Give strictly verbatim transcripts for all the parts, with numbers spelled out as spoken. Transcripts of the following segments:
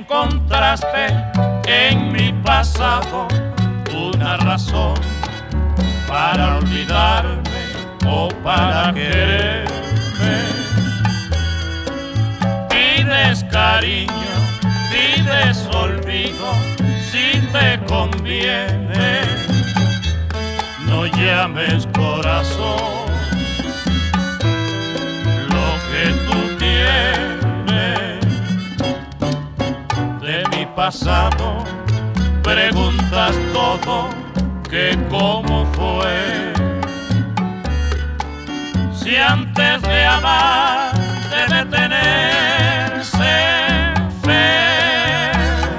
encontraste en mi pasado una razón para olvidarme o para quererme. Pides cariño, pides olvido, si te conviene. No llames corazón lo que tú tienes. De mi pasado preguntas todo, que cómo fue. Si antes de amar debe tenerse fe,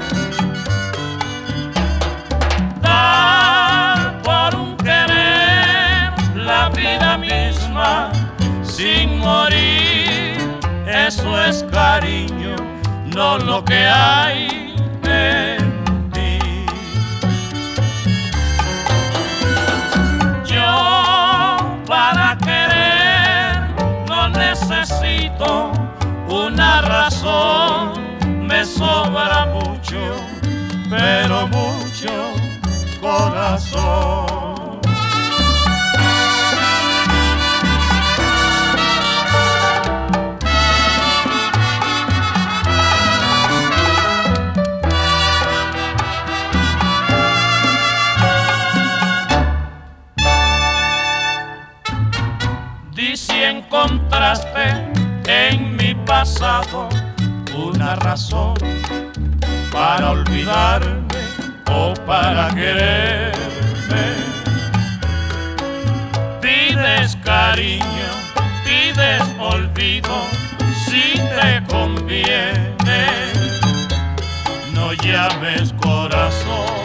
dar por un querer la vida misma sin morir, eso es cariño, no lo que hay en ti. Yo para querer no necesito una razón, me sobra mucho, pero mucho corazón. Y si encontraste en mi pasado una razón para olvidarme o para quererme, pides cariño, pides olvido, si te conviene. No llames corazón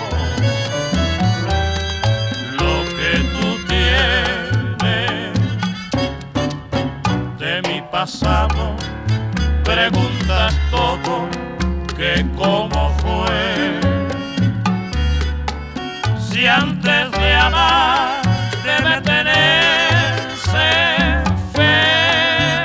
lo que tú tienes. De mi pasado preguntas todo, que cómo fue. Si antes de amar debe tenerse fe,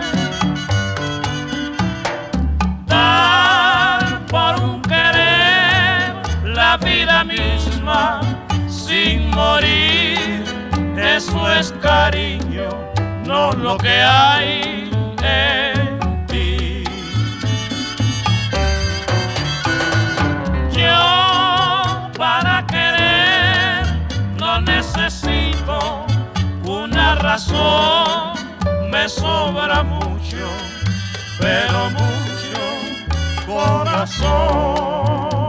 dar por un querer la vida misma sin morir, eso es cariño, no lo que hay en ti. Yo para querer no necesito una razón, me sobra mucho, pero mucho corazón.